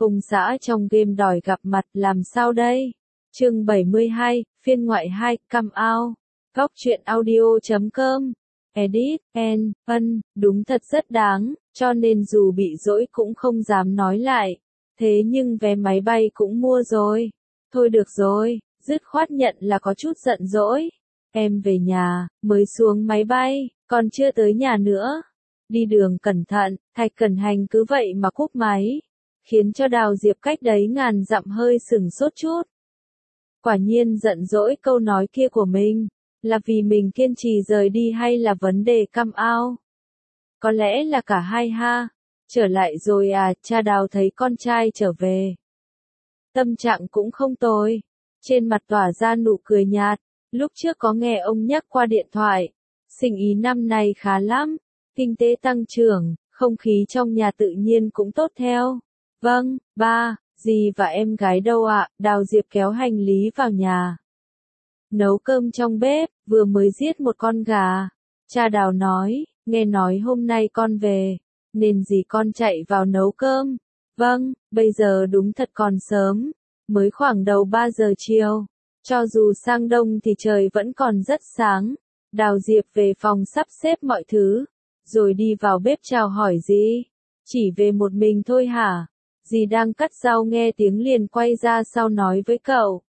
Ông xã trong game đòi gặp mặt làm sao đây? Chương 72, phiên ngoại 2, come out. Góc truyện audio.com. Edit, đúng thật rất đáng, cho nên dù bị dỗi cũng không dám nói lại. Thế nhưng vé máy bay cũng mua rồi. Thôi được rồi, dứt khoát nhận là có chút giận dỗi. Em về nhà, mới xuống máy bay, còn chưa tới nhà nữa. Đi đường cẩn thận, Thạch Cẩn Hành cứ vậy mà cúp máy, khiến cho Đào Diệp cách đấy ngàn dặm hơi sửng sốt chút. Quả nhiên giận dỗi câu nói kia của mình, là vì mình kiên trì rời đi hay là vấn đề come out? Có lẽ là cả hai ha. Trở lại rồi à, cha Đào thấy con trai trở về. Tâm trạng cũng không tồi, trên mặt tỏa ra nụ cười nhạt, lúc trước có nghe ông nhắc qua điện thoại, sinh ý năm nay khá lắm, kinh tế tăng trưởng, không khí trong nhà tự nhiên cũng tốt theo. Vâng, ba, dì và em gái đâu ạ? Đào Diệp kéo hành lý vào nhà. Nấu cơm trong bếp, vừa mới giết một con gà. Cha Đào nói, nghe nói hôm nay con về, nên dì con chạy vào nấu cơm. Vâng, bây giờ đúng thật còn sớm, mới khoảng đầu 3 giờ chiều. Cho dù sang đông thì trời vẫn còn rất sáng. Đào Diệp về phòng sắp xếp mọi thứ, rồi đi vào bếp chào hỏi dì. Chỉ về một mình thôi hả? Dì đang cắt rau nghe tiếng liền quay ra sau nói với cậu.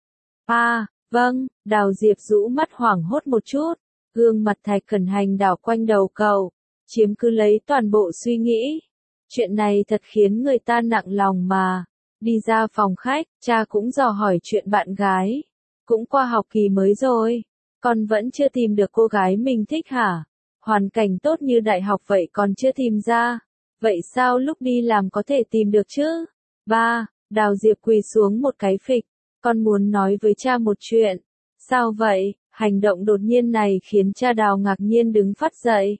À, vâng, Đào Diệp rũ mắt hoảng hốt một chút, gương mặt Thạch Cẩn Hành đảo quanh đầu cậu, chiếm cứ lấy toàn bộ suy nghĩ. Chuyện này thật khiến người ta nặng lòng mà. Đi ra phòng khách, cha cũng dò hỏi chuyện bạn gái. Cũng qua học kỳ mới rồi, con vẫn chưa tìm được cô gái mình thích hả? Hoàn cảnh tốt như đại học vậy còn chưa tìm ra. Vậy sao lúc đi làm có thể tìm được chứ? Ba, Đào Diệp quỳ xuống một cái phịch. Con muốn nói với cha một chuyện. Sao vậy? Hành động đột nhiên này khiến cha Đào ngạc nhiên đứng phắt dậy.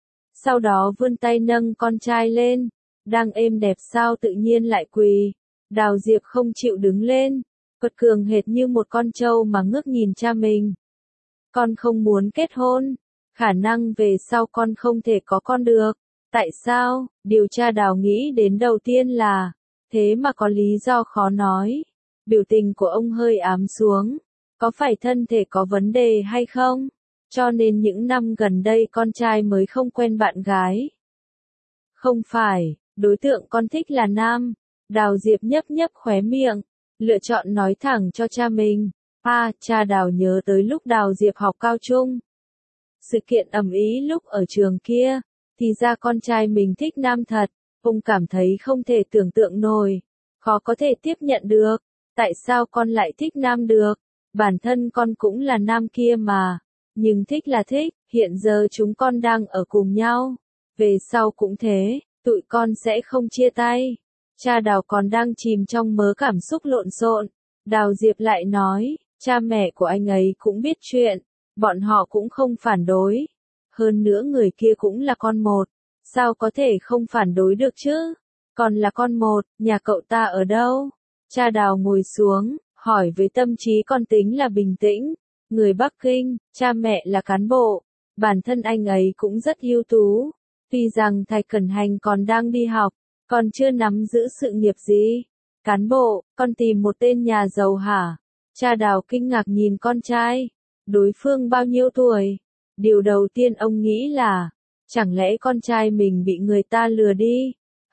Sau đó vươn tay nâng con trai lên. Đang êm đẹp sao tự nhiên lại quỳ. Đào Diệp không chịu đứng lên. Quật cường hệt như một con trâu mà ngước nhìn cha mình. Con không muốn kết hôn. Khả năng về sau con không thể có con được. Tại sao? Điều cha Đào nghĩ đến đầu tiên là, thế mà có lý do khó nói. Biểu tình của ông hơi ám xuống. Có phải thân thể có vấn đề hay không? Cho nên những năm gần đây con trai mới không quen bạn gái. Không phải, đối tượng con thích là nam. Đào Diệp nhấp nhấp khóe miệng, lựa chọn nói thẳng cho cha mình. À, cha Đào nhớ tới lúc Đào Diệp học cao trung. Sự kiện ầm ĩ lúc ở trường kia, thì ra con trai mình thích nam thật. Ông cảm thấy không thể tưởng tượng nổi, khó có thể tiếp nhận được. Tại sao con lại thích nam được? Bản thân con cũng là nam kia mà. Nhưng thích là thích, hiện giờ chúng con đang ở cùng nhau. Về sau cũng thế, tụi con sẽ không chia tay. Cha Đào còn đang chìm trong mớ cảm xúc lộn xộn. Đào Diệp lại nói, cha mẹ của anh ấy cũng biết chuyện. Bọn họ cũng không phản đối. Hơn nữa người kia cũng là con một. Sao có thể không phản đối được chứ? Còn là con một, nhà cậu ta ở đâu? Cha Đào ngồi xuống, hỏi với tâm trí con tính là bình tĩnh. Người Bắc Kinh, cha mẹ là cán bộ. Bản thân anh ấy cũng rất ưu tú. Tuy rằng Thạch Cẩn Hành còn đang đi học, còn chưa nắm giữ sự nghiệp gì. Cán bộ, con tìm một tên nhà giàu hả? Cha Đào kinh ngạc nhìn con trai. Đối phương bao nhiêu tuổi? Điều đầu tiên ông nghĩ là, chẳng lẽ con trai mình bị người ta lừa đi?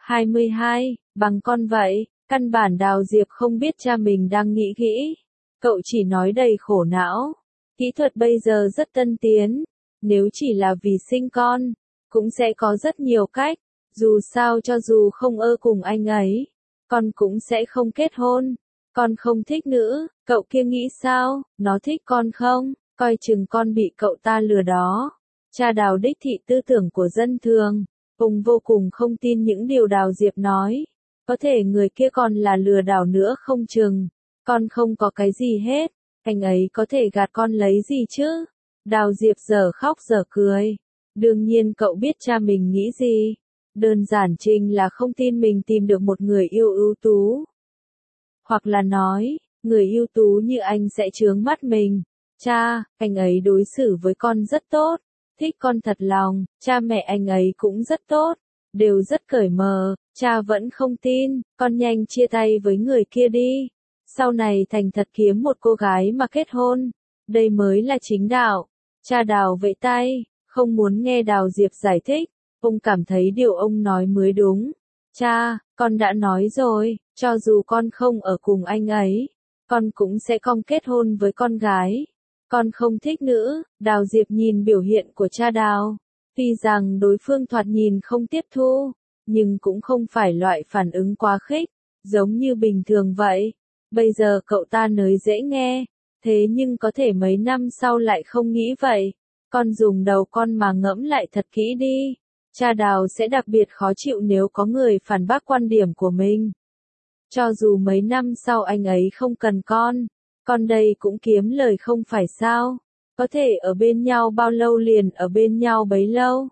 22, bằng con vậy. Căn bản Đào Diệp không biết cha mình đang nghĩ kỹ. Cậu chỉ nói đầy khổ não. Kỹ thuật bây giờ rất tân tiến. Nếu chỉ là vì sinh con, cũng sẽ có rất nhiều cách. Dù sao cho dù không ơ cùng anh ấy, con cũng sẽ không kết hôn. Con không thích nữa, cậu kia nghĩ sao? Nó thích con không? Coi chừng con bị cậu ta lừa đó. Cha Đào đích thị tư tưởng của dân thường. Ông vô cùng không tin những điều Đào Diệp nói. Có thể người kia còn là lừa đảo nữa không chừng. Con không có cái gì hết. Anh ấy có thể gạt con lấy gì chứ? Đào Diệp giờ khóc giờ cười. Đương nhiên cậu biết cha mình nghĩ gì. Đơn giản trình là không tin mình tìm được một người yêu ưu tú. Hoặc là nói, người ưu tú như anh sẽ chướng mắt mình. Cha, anh ấy đối xử với con rất tốt. Thích con thật lòng, cha mẹ anh ấy cũng rất tốt. Đều rất cởi mở, Cha vẫn không tin, con nhanh chia tay với người kia đi. Sau này thành thật kiếm một cô gái mà kết hôn. Đây mới là chính đạo. Cha Đào vẫy tay, không muốn nghe Đào Diệp giải thích. Ông cảm thấy điều ông nói mới đúng. Cha, con đã nói rồi, cho dù con không ở cùng anh ấy, con cũng sẽ không kết hôn với con gái. Con không thích nữa. Đào Diệp nhìn biểu hiện của cha Đào. Tuy rằng đối phương thoạt nhìn không tiếp thu, nhưng cũng không phải loại phản ứng quá khích, giống như bình thường vậy. Bây giờ cậu ta nói dễ nghe, thế nhưng có thể mấy năm sau lại không nghĩ vậy. Con dùng đầu con mà ngẫm lại thật kỹ đi. Cha Đào sẽ đặc biệt khó chịu nếu có người phản bác quan điểm của mình. Cho dù mấy năm sau anh ấy không cần con đây cũng kiếm lời không phải sao? Có thể ở bên nhau bao lâu liền ở bên nhau bấy lâu.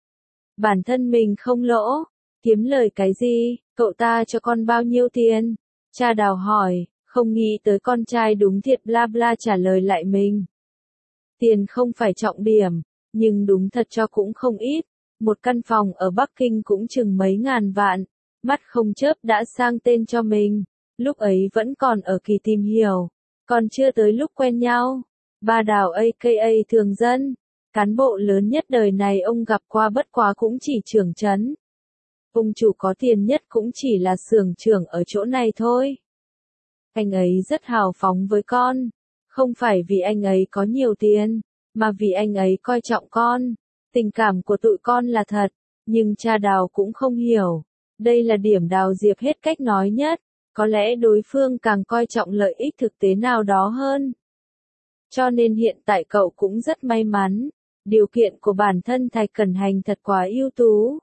Bản thân mình không lỗ, kiếm lời cái gì, cậu ta cho con bao nhiêu tiền? Cha Đào hỏi, không nghĩ tới con trai đúng thiệt bla bla trả lời lại mình. Tiền không phải trọng điểm, nhưng đúng thật cho cũng không ít. Một căn phòng ở Bắc Kinh cũng chừng mấy ngàn vạn, mắt không chớp đã sang tên cho mình. Lúc ấy vẫn còn ở kỳ tìm hiểu, còn chưa tới lúc quen nhau. Ba Đào aka thường dân, cán bộ lớn nhất đời này ông gặp qua bất quá cũng chỉ trưởng trấn. Ông chủ có tiền nhất cũng chỉ là xưởng trưởng ở chỗ này thôi. Anh ấy rất hào phóng với con, không phải vì anh ấy có nhiều tiền, mà vì anh ấy coi trọng con. Tình cảm của tụi con là thật, nhưng cha Đào cũng không hiểu. Đây là điểm Đào Diệp hết cách nói nhất, có lẽ đối phương càng coi trọng lợi ích thực tế nào đó hơn. Cho nên hiện tại cậu cũng rất may mắn, điều kiện của bản thân Thạch Cẩn Hành thật quá ưu tú.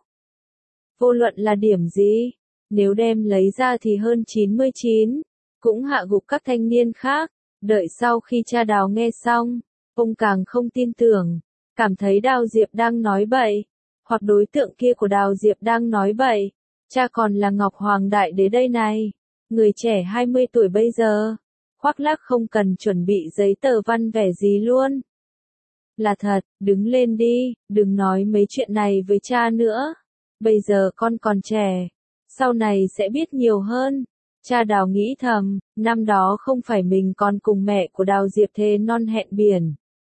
Vô luận là điểm gì, nếu đem lấy ra thì hơn 99, cũng hạ gục các thanh niên khác. Đợi sau khi cha Đào nghe xong, ông càng không tin tưởng, cảm thấy Đào Diệp đang nói bậy, hoặc đối tượng kia của Đào Diệp đang nói bậy. Cha còn là Ngọc Hoàng Đại Đế đây này, người trẻ 20 tuổi bây giờ, khoác lác không cần chuẩn bị giấy tờ văn vẻ gì luôn. Là thật, đứng lên đi, đừng nói mấy chuyện này với cha nữa. Bây giờ con còn trẻ, sau này sẽ biết nhiều hơn. Cha Đào nghĩ thầm, năm đó không phải mình còn cùng mẹ của Đào Diệp thề non hẹn biển.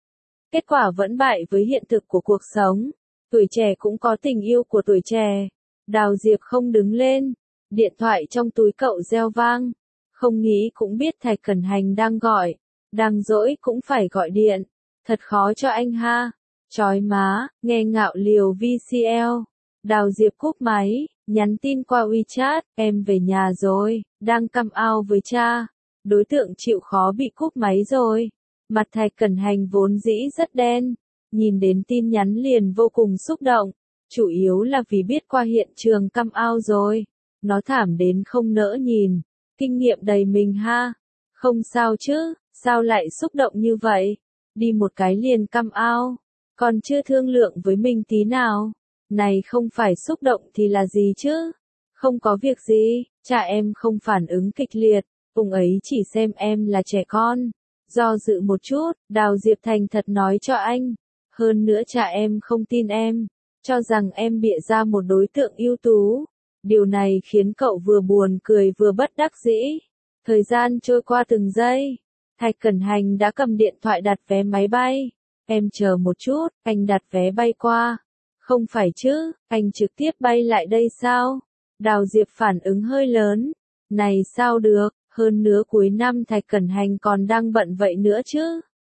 Kết quả vẫn bại với hiện thực của cuộc sống. Tuổi trẻ cũng có tình yêu của tuổi trẻ. Đào Diệp không đứng lên. Điện thoại trong túi cậu reo vang. Không nghĩ cũng biết Thạch Cẩn Hành đang gọi. Đang dỗi cũng phải gọi điện. Thật khó cho anh ha. Chói má, nghe ngạo liều VCL. Đào Diệp cúp máy, nhắn tin qua WeChat, em về nhà rồi, đang căm ao với cha. Đối tượng chịu khó bị cúp máy rồi. Mặt Thạch Cẩn Hành vốn dĩ rất đen, nhìn đến tin nhắn liền vô cùng xúc động, chủ yếu là vì biết qua hiện trường căm ao rồi. Nó thảm đến không nỡ nhìn, kinh nghiệm đầy mình ha. Không sao chứ, sao lại xúc động như vậy? Đi một cái liền căm ao, còn chưa thương lượng với mình tí nào. Này không phải xúc động thì là gì chứ? Không có việc gì, cha em không phản ứng kịch liệt, ông ấy chỉ xem em là trẻ con. Do dự một chút, Đào Diệp thành thật nói cho anh. Hơn nữa cha em không tin em, cho rằng em bịa ra một đối tượng ưu tú. Điều này khiến cậu vừa buồn cười vừa bất đắc dĩ. Thời gian trôi qua từng giây. Thạch Cẩn Hành đã cầm điện thoại đặt vé máy bay. Em chờ một chút, anh đặt vé bay qua. Không phải chứ, anh trực tiếp bay lại đây sao? Đào Diệp phản ứng hơi lớn. Này sao được, hơn nữa cuối năm Thạch Cẩn Hành còn đang bận vậy nữa chứ.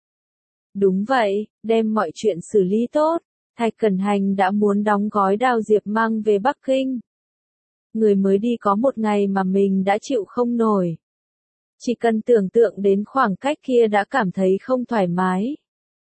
Đúng vậy, đem mọi chuyện xử lý tốt. Thạch Cẩn Hành đã muốn đóng gói Đào Diệp mang về Bắc Kinh. Người mới đi có một ngày mà mình đã chịu không nổi. Chỉ cần tưởng tượng đến khoảng cách kia đã cảm thấy không thoải mái.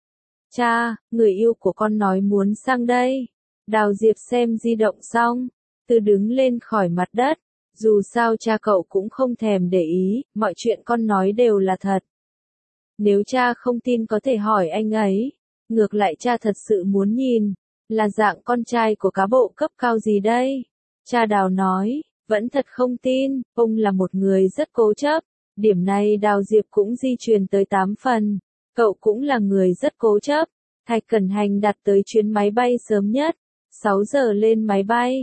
Cha, người yêu của con nói muốn sang đây. Đào Diệp xem di động xong, từ đứng lên khỏi mặt đất. Dù sao cha cậu cũng không thèm để ý, mọi chuyện con nói đều là thật. Nếu cha không tin có thể hỏi anh ấy. Ngược lại cha thật sự muốn nhìn, là dạng con trai của cá bộ cấp cao gì đây? Cha Đào nói, vẫn thật không tin, ông là một người rất cố chấp. Điểm này Đào Diệp cũng di truyền tới 8 phần. Cậu cũng là người rất cố chấp. Thạch Cẩn Hành đặt tới chuyến máy bay sớm nhất. 6 giờ lên máy bay.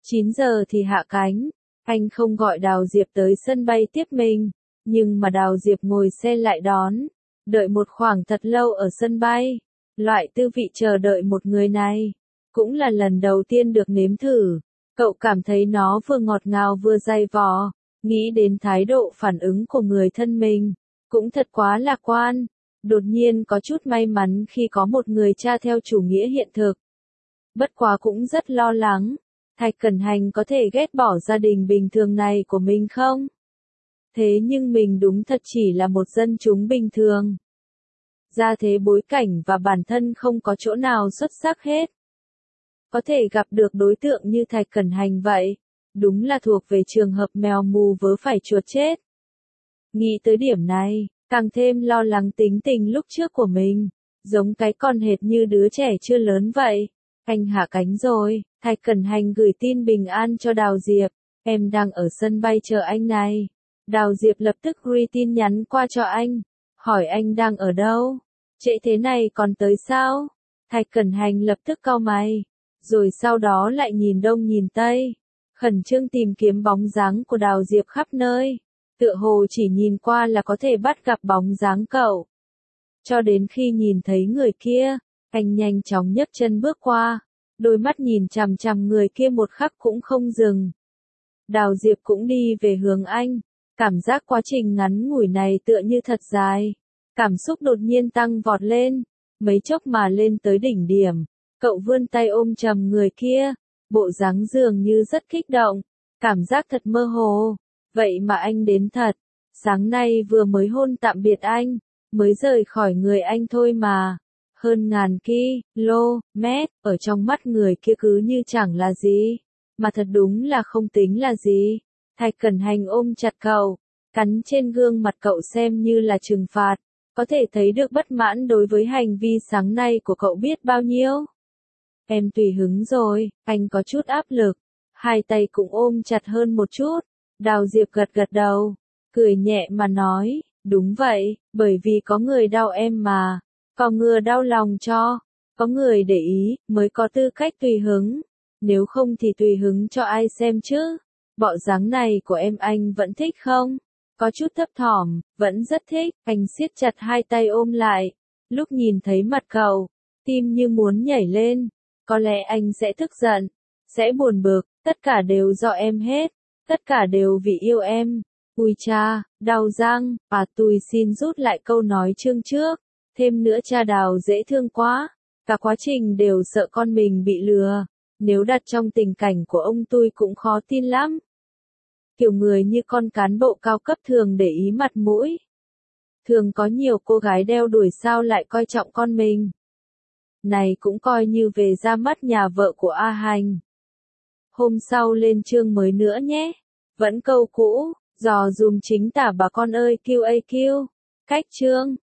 9 giờ thì hạ cánh. Anh không gọi Đào Diệp tới sân bay tiếp mình, nhưng mà Đào Diệp ngồi xe lại đón. Đợi một khoảng thật lâu ở sân bay. Loại tư vị chờ đợi một người này, cũng là lần đầu tiên được nếm thử. Cậu cảm thấy nó vừa ngọt ngào vừa dai vò, nghĩ đến thái độ phản ứng của người thân mình, cũng thật quá lạc quan. Đột nhiên có chút may mắn khi có một người cha theo chủ nghĩa hiện thực. Bất quá cũng rất lo lắng, Thạch Cẩn Hành có thể ghét bỏ gia đình bình thường này của mình không? Thế nhưng mình đúng thật chỉ là một dân chúng bình thường. Gia thế bối cảnh và bản thân không có chỗ nào xuất sắc hết. Có thể gặp được đối tượng như Thạch Cẩn Hành vậy, đúng là thuộc về trường hợp mèo mù vớ phải chuột chết. Nghĩ tới điểm này, càng thêm lo lắng tính tình lúc trước của mình, giống cái con hệt như đứa trẻ chưa lớn vậy. Anh hạ cánh rồi, Thạch Cẩn Hành gửi tin bình an cho Đào Diệp, em đang ở sân bay chờ anh này. Đào Diệp lập tức gửi tin nhắn qua cho anh, hỏi anh đang ở đâu, trễ thế này còn tới sao? Thạch Cẩn Hành lập tức cau mày, rồi sau đó lại nhìn đông nhìn tây, khẩn trương tìm kiếm bóng dáng của Đào Diệp khắp nơi, tựa hồ chỉ nhìn qua là có thể bắt gặp bóng dáng cậu. Cho đến khi nhìn thấy người kia, anh nhanh chóng nhấc chân bước qua, đôi mắt nhìn chằm chằm người kia một khắc cũng không dừng. Đào Diệp cũng đi về hướng anh, cảm giác quá trình ngắn ngủi này tựa như thật dài. Cảm xúc đột nhiên tăng vọt lên, mấy chốc mà lên tới đỉnh điểm. Cậu vươn tay ôm chầm người kia, bộ dáng dường như rất kích động, cảm giác thật mơ hồ. Vậy mà anh đến thật, sáng nay vừa mới hôn tạm biệt anh, mới rời khỏi người anh thôi mà. Hơn ngàn km, ở trong mắt người kia cứ như chẳng là gì, mà thật đúng là không tính là gì. Thạch Cẩn Hành ôm chặt cậu, cắn trên gương mặt cậu xem như là trừng phạt, có thể thấy được bất mãn đối với hành vi sáng nay của cậu biết bao nhiêu. Em tùy hứng rồi, anh có chút áp lực, hai tay cũng ôm chặt hơn một chút. Đào Diệp gật gật đầu, cười nhẹ mà nói, đúng vậy, bởi vì có người đau em mà, có người đau lòng cho, có người để ý, mới có tư cách tùy hứng, nếu không thì tùy hứng cho ai xem chứ. Bộ dáng này của em anh vẫn thích không? Có chút thấp thỏm, vẫn rất thích, anh siết chặt hai tay ôm lại, lúc nhìn thấy mặt cậu, tim như muốn nhảy lên, có lẽ anh sẽ tức giận, sẽ buồn bực, tất cả đều do em hết, tất cả đều vì yêu em. Ui cha, đau răng, tôi xin rút lại câu nói chương trước, thêm nữa cha Đào dễ thương quá, cả quá trình đều sợ con mình bị lừa, nếu đặt trong tình cảnh của ông tôi cũng khó tin lắm. Kiểu người như con cán bộ cao cấp thường để ý mặt mũi. Thường có nhiều cô gái đeo đuổi sao lại coi trọng con mình. Này cũng coi như về ra mắt nhà vợ của A Hành. Hôm sau lên chương mới nữa nhé. Vẫn câu cũ, dò dùm chính tả bà con ơi QAQ. Cách chương.